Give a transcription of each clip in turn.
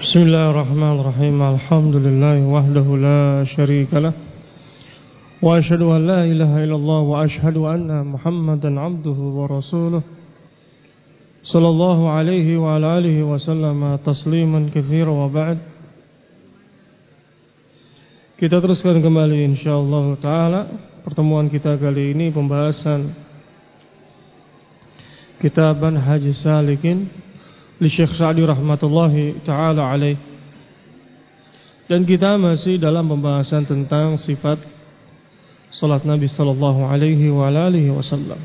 Bismillahirrahmanirrahim. Alhamdulillah wahdahu la syarika lah. Wa asyhadu an la ilaha illallah wa asyhadu anna Muhammadan abduhu wa rasuluh. Sallallahu alaihi wa ala alihi wa sallama tasliman katsira wa ba'd. Kita teruskan kembali insyaallah taala pertemuan kita kali ini pembahasan Kitab Manhajus Salikin li Syekh Sa'di rahmatullahi ta'ala alaih. Dan kita masih dalam pembahasan tentang sifat salat Nabi sallallahu alaihi wa alihi wasallam.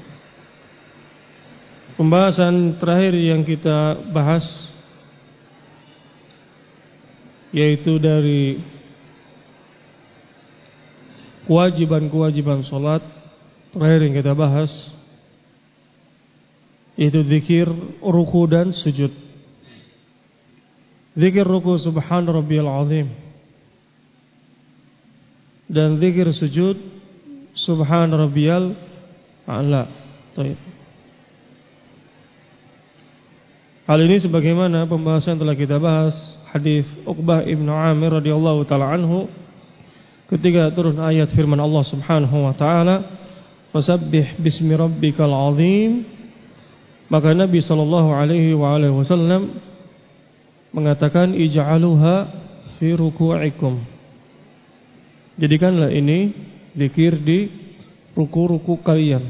Pembahasan terakhir yang kita bahas yaitu dari kewajiban-kewajiban salat terakhir yang kita bahas yaitu zikir ruku dan sujud. Zikir ruku subhan rabbiyal azim, dan zikir sujud subhan rabbiyal a'la. Hal ini sebagaimana pembahasan telah kita bahas hadis Uqbah ibnu Amir radhiyallahu taala anhu ketika turun ayat firman Allah Subhanahu wa taala, "Fasabbih bismi rabbikal azim." Maka Nabi sallallahu alaihi wasallam mengatakan, "Ij'aluha fi ruku'ikum." Jadikanlah ini zikir di ruku-ruku kalian.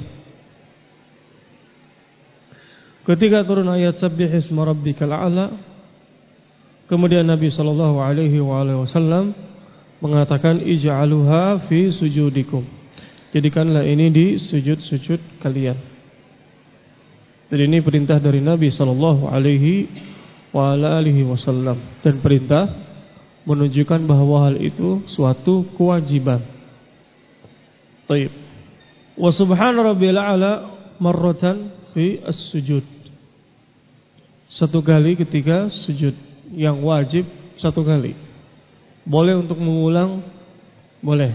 Ketika turun ayat "Sabbih isma rabbikal a'la", kemudian Nabi sallallahu alaihi wasallam mengatakan, "Ij'aluha fi sujudikum." Jadikanlah ini di sujud-sujud kalian. Dan ini perintah dari Nabi sallallahu alaihi wasallam, dan perintah menunjukkan bahwa hal itu suatu kewajiban. Baik. Wa subhana rabbil a'la marratan fi as-sujud. Satu kali ketika sujud, yang wajib satu kali. Boleh untuk mengulang, boleh.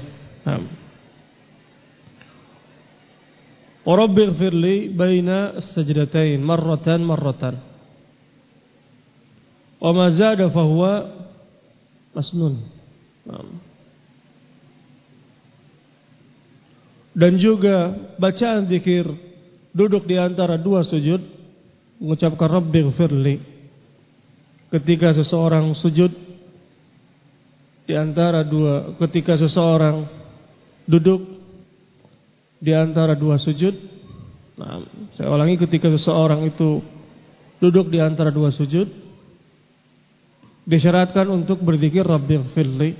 Rabbighfir li baina as-sajdatain marratan. Wa ma zada fa huwa masnun. Dan juga bacaan zikir duduk di antara dua sujud, mengucapkan Rabbighfir li ketika seseorang sujud di antara dua, ketika seseorang duduk di antara dua sujud. Saya ulangi, ketika seseorang itu duduk di antara dua sujud, disyaratkan untuk berzikir Rabbighfirli.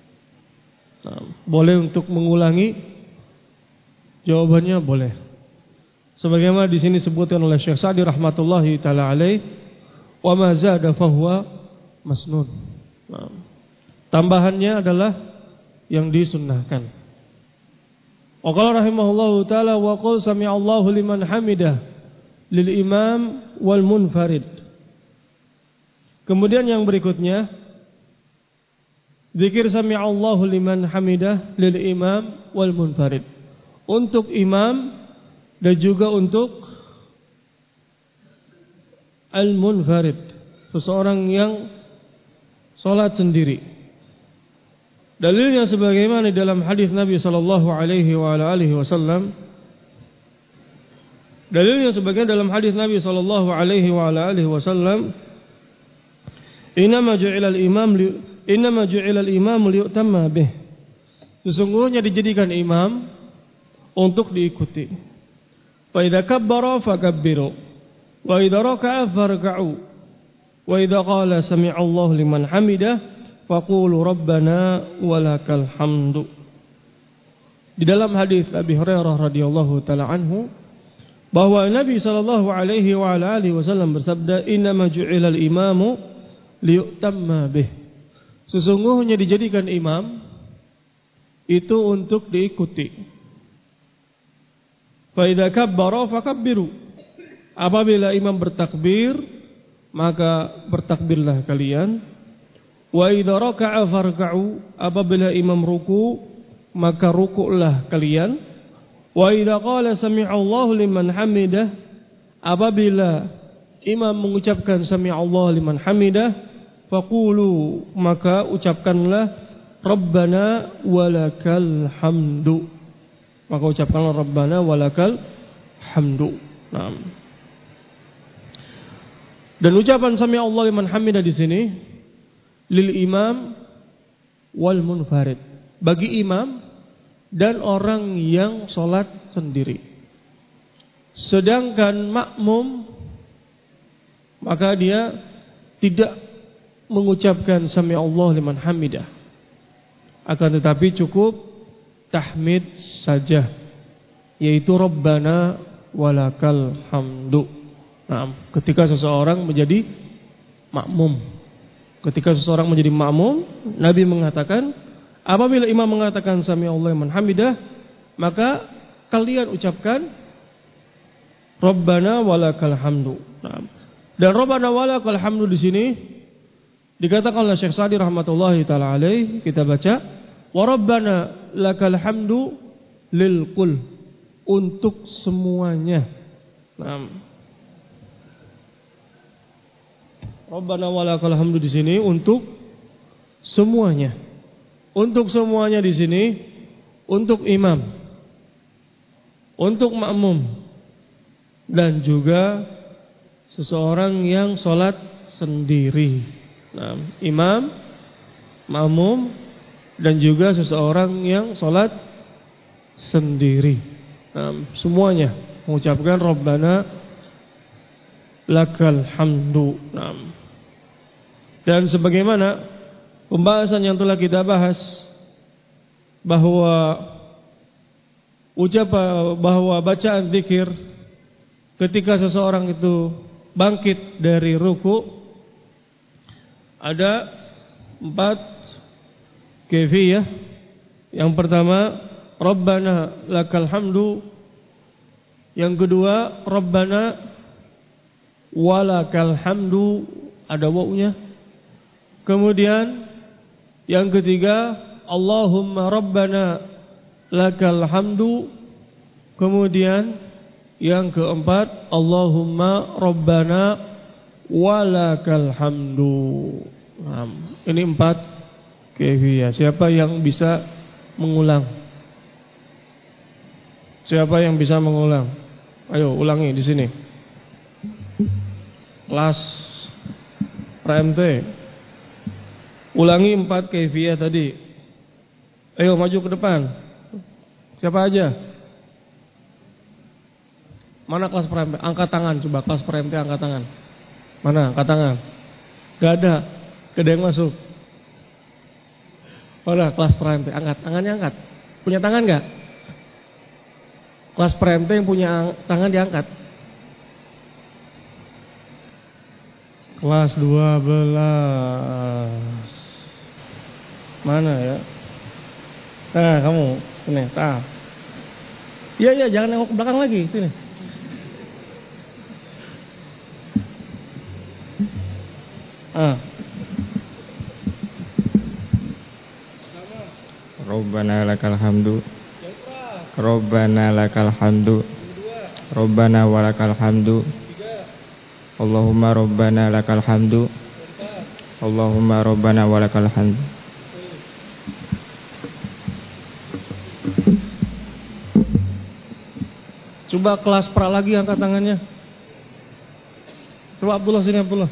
Boleh untuk mengulangi? Jawabannya boleh. Sebagaimana di sini disebutkan oleh Syekh Sa'di rahmatullahi taala alaih, wa ma zada fahuwa masnun. Tambahannya adalah yang disunnahkan. Wa qala rahimahullahu taala wa qul sami'allahu liman hamidah lil imam wal munfarid. Kemudian yang berikutnya zikir sami'allahu liman hamidah lil imam wal munfarid, untuk imam dan juga untuk al munfarid, seseorang yang salat sendiri. Dalilnya sebagaimana dalam hadis Nabi sallallahu alaihi wasallam. Dalilnya sebagaimana dalam hadis Nabi sallallahu alaihi wasallam, "Innama ju'ila al-imam liyutamma bih." Sesungguhnya dijadikan imam untuk diikuti. Fa idza kabbara fakabbiru, wa idza raka'a farka'u, wa idza qala sami'allahu liman hamidah faqulu rabbana walakal hamdu. Di dalam hadis Abi Hurairah radhiyallahu taala anhu bahwa Nabi sallallahu alaihi wasallam bersabda, "Innama ju'ilal imamu liyutamma bih." Sesungguhnya dijadikan imam itu untuk diikuti. Fa idza kabbara fakabbiru. Apabila imam bertakbir, maka bertakbirlah kalian. Wa idza raka'a farka'u, apabila imam ruku maka rukuklah kalian. Wa idza qala sami'allahu liman hamidah, apabila imam mengucapkan sami'allahu liman hamidah, faqulu, maka ucapkanlah Rabbana walakal hamdu. Maka ucapkanlah Rabbana walakal hamdu. Nah. Dan ucapan sami Allah liman hamidah di sini lil imam wal munfarid, bagi imam dan orang yang sholat sendiri. Sedangkan makmum, maka dia tidak mengucapkan sami Allah liman hamidah, akan tetapi cukup tahmid saja, yaitu Rabbana walakal hamdu. Nah, ketika seseorang menjadi makmum, Nabi mengatakan, apabila imam mengatakan sami Allah liman hamidah, maka kalian ucapkan Rabbana walakal hamdu. Nah, dan Rabbana walakal hamdu di sini dikatakan oleh Syekh Sa'di rahmatullahi taala alaih, kita baca wa Rabbana lakal hamdu lil kul, untuk semuanya. Nah, Rabbana walakal hamdu di sini untuk semuanya. Untuk semuanya di sini untuk imam, untuk makmum, dan juga seseorang yang sholat sendiri. Nah, imam, makmum, dan juga seseorang yang sholat sendiri. Nah, semuanya mengucapkan Rabbana lakal hamdu. Nah, dan sebagaimana pembahasan yang telah kita bahas, bahwa bacaan zikir ketika seseorang itu bangkit dari ruku ada 4 kaifiyah. Yang pertama Rabbana lakal hamdu, yang kedua Rabbana walakal hamdu, ada wawunya. Kemudian yang ketiga Allahumma Rabbana lakal hamdu. Kemudian yang keempat Allahumma Rabbana walakal hamdu. Nah, ini 4 kaifiyah. Siapa yang bisa mengulang? Siapa yang bisa mengulang? Ayo ulangi di sini. Kelas PMT. Ulangi 4 kaifiyah tadi. Ayo maju ke depan. Siapa aja? Mana kelas PMT? Angkat tangan coba, kelas PMT angkat tangan. Mana? Angkat tangan. Gak ada. Gak ada yang masuk. Mana kelas PMT? Angkat tangannya, angkat. Punya tangan gak? Kelas PMT yang punya tangan diangkat. Kelas 12. Mana ya? Nah, kamu sini, tak. Iya, jangan nengok ke belakang lagi, sini. Rabbana lakal hamdu. Rabbana lakal hamdu. Rabbana walakal hamdu. Allahumma Rabbana lakal hamdu. Allahumma Rabbana walakal hamdu. Coba kelas pra lagi angkat tangannya. Coba Abdullah sini, Abdullah.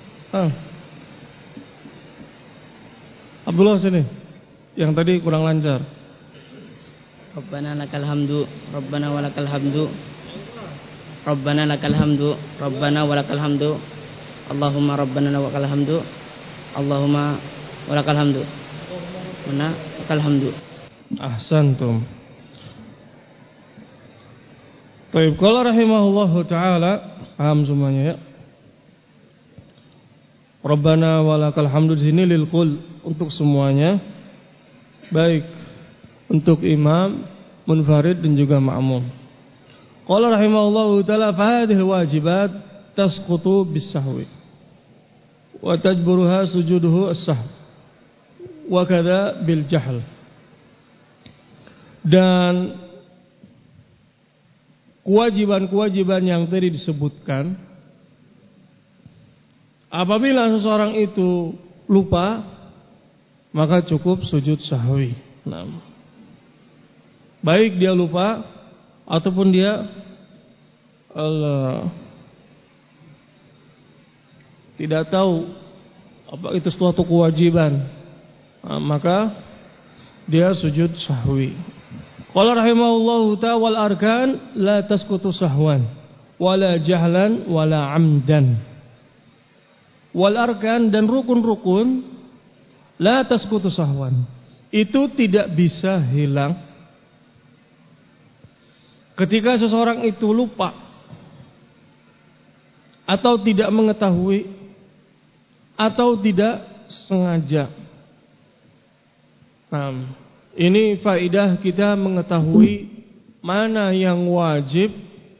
Abdullah sini. Yang tadi kurang lancar. Rabbana lakal hamdu, Rabbana walakal hamdu. Rabbana lakal hamdu, Rabbana walakal hamdu. Allahumma Rabbana walakal hamdu. Allahumma walakal hamdu. Mana lakal hamdu. Ahsantum. Baik, qala rahimahullahu taala, paham semuanya ya. Rabbana walakal hamdu di sini lil kul, untuk semuanya, baik untuk imam, munfarid dan juga ma'mum. Qala rahimahullahu taala fa hadhihi wajibat tasqutu bis sahwi wa tajburuha sujuduhu as-sahw wa kadza bil jahl. Dan kewajiban-kewajiban yang tadi disebutkan Apabila seseorang itu lupa, maka cukup sujud sahwi. Nah, baik dia lupa ataupun dia tidak tahu apa itu suatu kewajiban, maka dia sujud sahwi. Qala rahimahullahu ta'ala wal arkan la tasqutu sahwan wala jahlan wala amdan. Wal arkan dan rukun-rukun la tasqutu sahwan, itu tidak bisa hilang ketika seseorang itu lupa atau tidak mengetahui atau tidak sengaja. Nah, ini faidah kita mengetahui mana yang wajib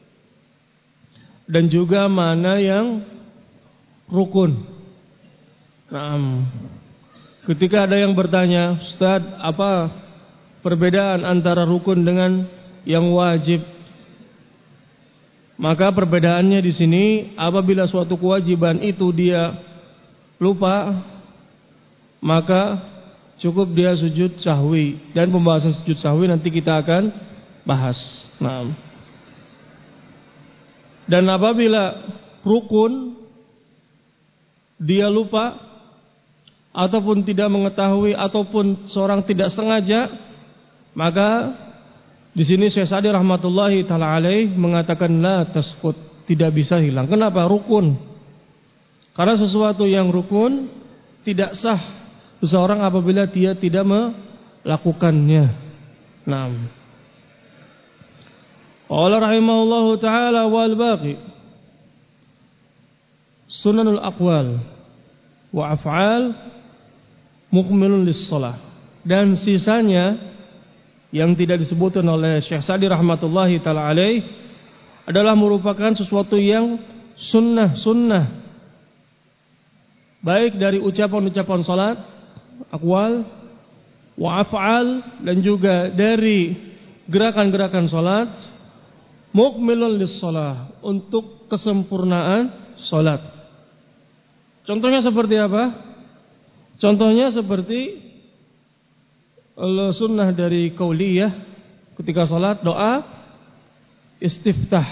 dan juga mana yang rukun. Nah, ketika ada yang bertanya, Ustaz, apa perbedaan antara rukun dengan yang wajib? Maka perbedaannya di sini, apabila suatu kewajiban itu dia lupa, maka cukup dia sujud sahwi, dan pembahasan sujud sahwi nanti kita akan bahas. Nah, dan apabila rukun dia lupa ataupun tidak mengetahui ataupun seorang tidak sengaja, maka di sini Syekh Sa'di rahmatullahi taala alaih mengatakan la tasqut, tidak bisa hilang. Kenapa? Rukun. Karena sesuatu yang rukun tidak sah seseorang apabila dia tidak melakukannya. Naam. Qala rahimahullahu taala wal baqi sunanul aqwal wa af'al mukmilun lis-shalah. Dan sisanya yang tidak disebutkan oleh Syekh Sa'di rahmatullahi taala alaih adalah merupakan sesuatu yang sunnah, baik dari ucapan-ucapan salat, aqwal wa af'al, dan juga dari gerakan-gerakan salat, mukmilun lis-shalah, untuk kesempurnaan salat. Contohnya seperti apa? Contohnya seperti sunnah dari qauliyah ketika salat, doa istiftah.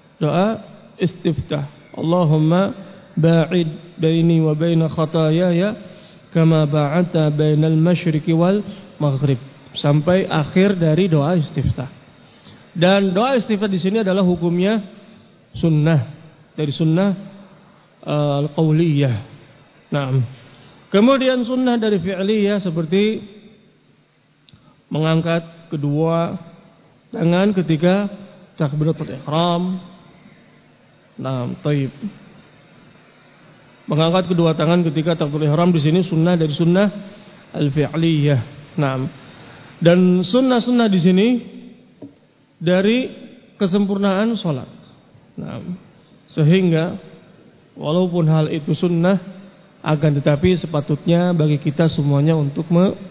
Allahumma ba'id baini wa baina khataayaya kama ba'adta bainal masyriqi wal maghrib, sampai akhir dari doa istiftah. Dan doa istiftah di sini adalah hukumnya sunnah, dari sunnah al-qauliyah. Nah, kemudian sunnah dari fi'liyah seperti mengangkat kedua tangan ketika takbiratul ihram. Nah, taib. Mengangkat kedua tangan ketika takbiratul ihram di sini sunnah dari sunnah al-fi'liyah. Nah, dan sunnah-sunnah di sini dari kesempurnaan salat. Nah, sehingga walaupun hal itu sunnah, akan tetapi sepatutnya bagi kita semuanya untuk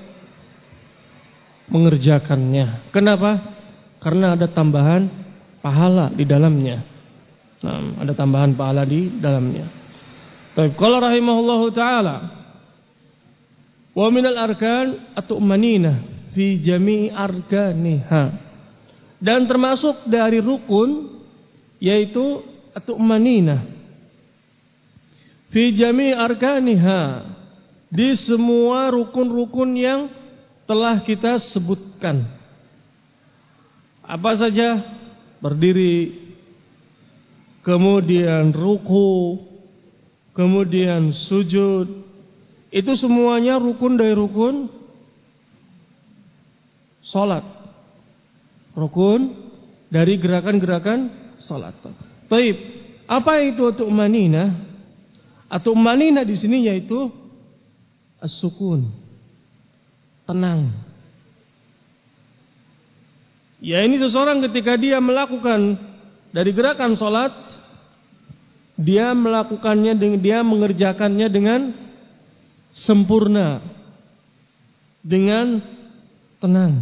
mengerjakannya. Kenapa? Karena ada tambahan pahala di dalamnya. Nah, ada tambahan pahala di dalamnya. Baik, qala rahimahullahu taala wa minal arkan at-tu'manina fi jami'i arkaniha. Dan termasuk dari rukun yaitu at-tu'manina fi jami'i arkaniha, di semua rukun-rukun yang telah kita sebutkan. Apa saja? Berdiri, kemudian ruku, kemudian sujud. Itu semuanya rukun dari rukun salat. Rukun dari gerakan-gerakan salat. Taib. Apa itu tu'manina? Tu'manina di sini yaitu as-sukun, tenang. Ya, ini seseorang ketika dia melakukan dari gerakan salat, dia melakukannya, dia mengerjakannya dengan sempurna, dengan tenang.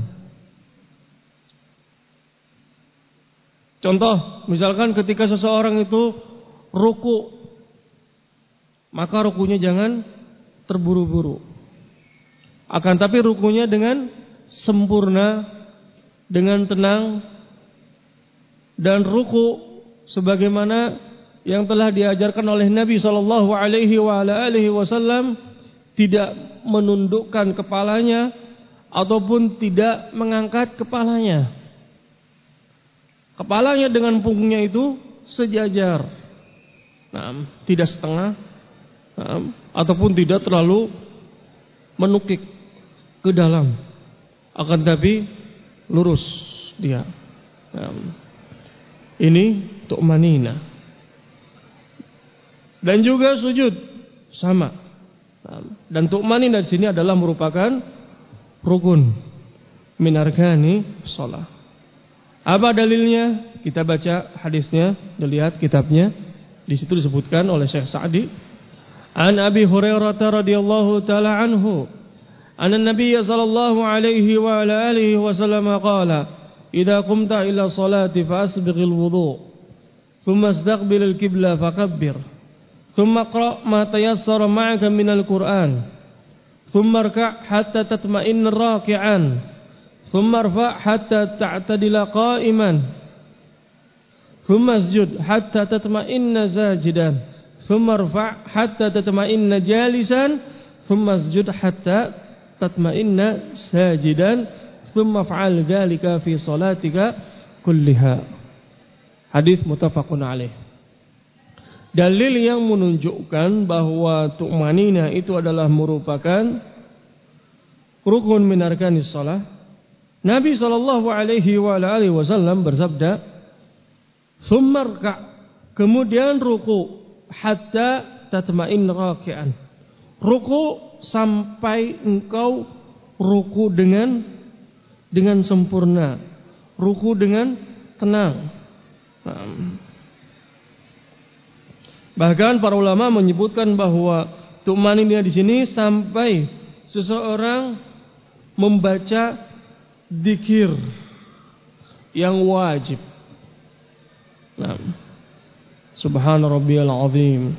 Contoh, misalkan ketika seseorang itu ruku, maka rukunya jangan terburu-buru. Akan tapi rukunya dengan sempurna, dengan tenang, dan ruku sebagaimana yang telah diajarkan oleh Nabi sallallahu alaihi wasallam, tidak menundukkan kepalanya ataupun tidak mengangkat kepalanya. Kepalanya dengan punggungnya itu sejajar. Tidak setengah ataupun tidak terlalu menukik ke dalam. Akan tapi lurus dia. Ini tu'manina. Dan juga sujud sama. Dan tu'manina di sini adalah merupakan rukun min arkani shalah. Apa dalilnya? Kita baca hadisnya, dilihat kitabnya. Di situ disebutkan oleh Syekh Sa'di. An Abi Hurairah radhiyallahu taala anhu, anna Nabiy sallallahu alaihi wa ala alihi wasallam qala, "Idza qumta ila sholati fasbighil wudu', thumma istaqbilil qibla fakabbir, thumma qra' ma tayassara ma'aka minal Qur'an, thumma irka' hatta tatma'inna raki'an." ثم ارفع حتى تعتدل قائما ثم اسجد حتى تطمئن ساجدا ثم ارفع حتى تطمئن جالسا ثم اسجد حتى تطمئن ساجدا ثم افعل ذلك في صلاتك كلها. Hadis muttafaqun alaih. Dalil yang menunjukkan bahwa tu'manina itu adalah merupakan rukun min arkanis shalah. Nabi sallallahu alaihi wasallam bersabda, "Tsummarka", kemudian ruku, hatta tatma'in raki'an. Ruku sampai engkau ruku dengan sempurna, ruku dengan tenang. Bahkan para ulama menyebutkan bahwa tu'maninah di sini sampai seseorang membaca dzikir yang wajib. Subhana rabbiyal azim.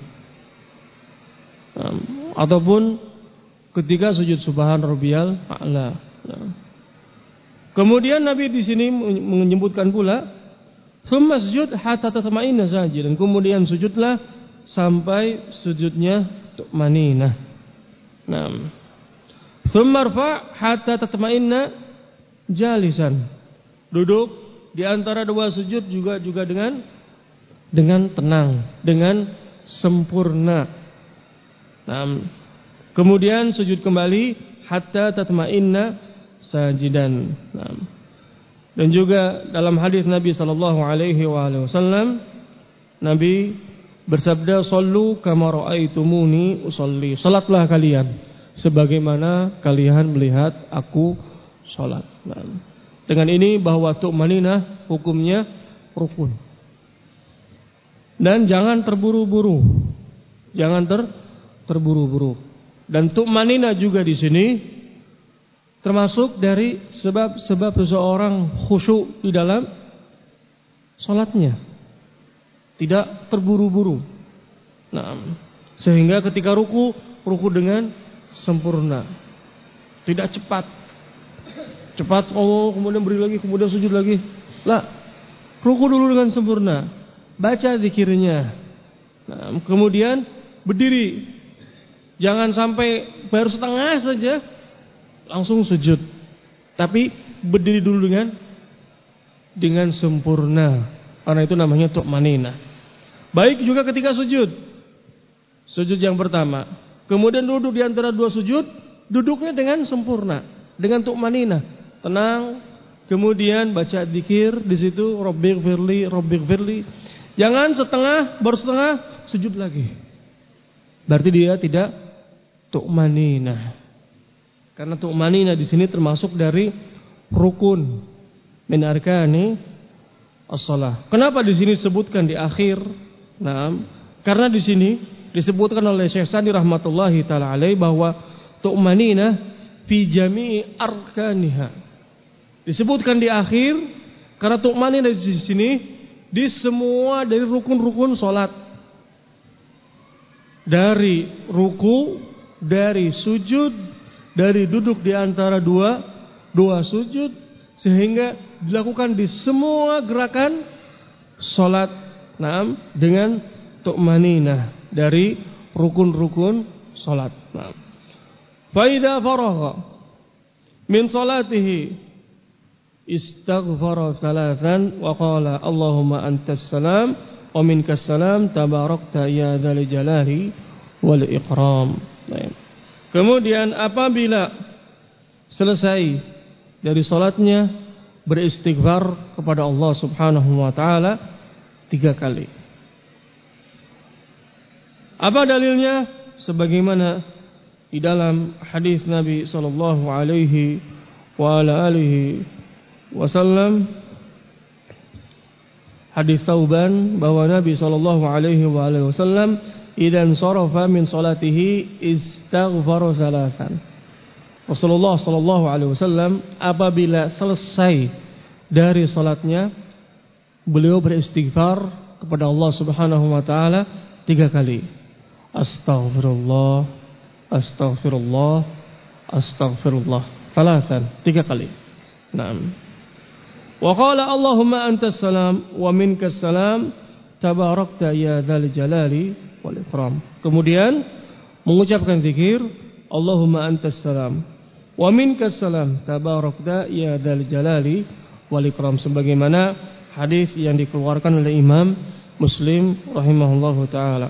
Ataupun ketika sujud subhana rabbiyal a'la. Kemudian Nabi di sini menyebutkan pula, "Tsumma sujud hatta tatma'inna sajidan." Kemudian sujudlah sampai sujudnya tu'maninah. Tsumma irfa' hatta tatma'inna jalisan, duduk di antara dua sujud juga dengan tenang, dengan sempurna. Kemudian sujud kembali hatta tatma'inna sajidan. Dan juga dalam hadis Nabi sallallahu alaihi wasallam, Nabi bersabda, "Shallu kama ra'aitumuni usolli." Salatlah kalian sebagaimana kalian melihat aku salat. Dengan ini bahwa tu'maninah hukumnya rukun. Dan jangan terburu-buru. Jangan terburu-buru. Dan tu'maninah juga di sini termasuk dari sebab-sebab seseorang khusyuk di dalam salatnya. Tidak terburu-buru. Sehingga ketika ruku dengan sempurna. Tidak cepat, kemudian beri lagi, kemudian sujud lagi. Ruku dulu dengan sempurna, baca zikirnya. Kemudian berdiri. Jangan sampai baru setengah saja langsung sujud. Tapi berdiri dulu dengan sempurna. Karena itu namanya tu'maninah. Baik juga ketika sujud. Sujud yang pertama. Kemudian duduk di antara dua sujud, duduknya dengan sempurna, dengan tu'maninah. Tenang, kemudian baca dzikir di situ, Rabbighfirli. Jangan baru setengah sujud lagi. Berarti dia tidak tu'maninah. Karena tu'maninah di sini termasuk dari rukun min arkani as-shalah. Kenapa di sini disebutkan di akhir? Karena di sini disebutkan oleh Syekh Sa'di rahmatullahi taala alaihi bahwa tu'maninah fi jami'i arkaniha. Disebutkan di akhir karena tu'maninah di sini di semua dari rukun-rukun salat. dari ruku, dari sujud, dari duduk di antara dua sujud, sehingga dilakukan di semua gerakan salat. Naam, dengan tu'maninah dari rukun-rukun salat. Naam. Fa idza faragha min salatihi istaghfara thalathan wa qala Allahumma antas salam wa minkas salam tabarakta ya dzal jalali wal ikram. Kemudian apabila selesai dari salatnya, beristighfar kepada Allah Subhanahu wa taala 3 kali. Apa dalilnya? Sebagaimana di dalam hadis Nabi sallallahu alaihi wa ala alihi wasallam, hadis Tsauban, bahwa Nabi sallallahu alaihi wa alihi wasallam idan sarafa min salatihi istaghfara salatan. Rasulullah sallallahu alaihi wasallam apabila selesai dari salatnya, beliau beristighfar kepada Allah Subhanahu wa taala 3 kali. Astaghfirullah, astaghfirullah, astaghfirullah. Thalathan, 3 kali. Naam. Wa qala Allahumma antas salam wa minkas salam tabarakta ya dzal jalali wal ikram. Kemudian mengucapkan zikir Allahumma antas salam wa minkas salam tabarakta ya dzal jalali wal ikram, sebagaimana hadis yang dikeluarkan oleh Imam Muslim rahimahullahu taala.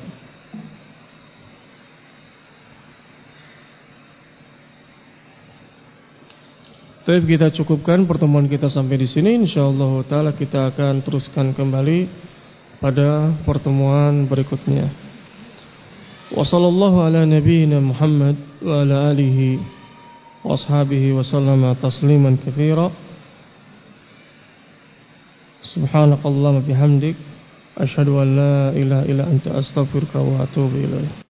Baik, kita cukupkan pertemuan kita sampai di sini. Insyaallah taala kita akan teruskan kembali pada pertemuan berikutnya. Wassallallahu ala nabiyyina Muhammad wa ala alihi wa ashabihi wa sallama tasliman katsira. Subhanakallahumma bihamdik asyhadu an la ilaha illa anta astaghfiruka wa atubu ilaik.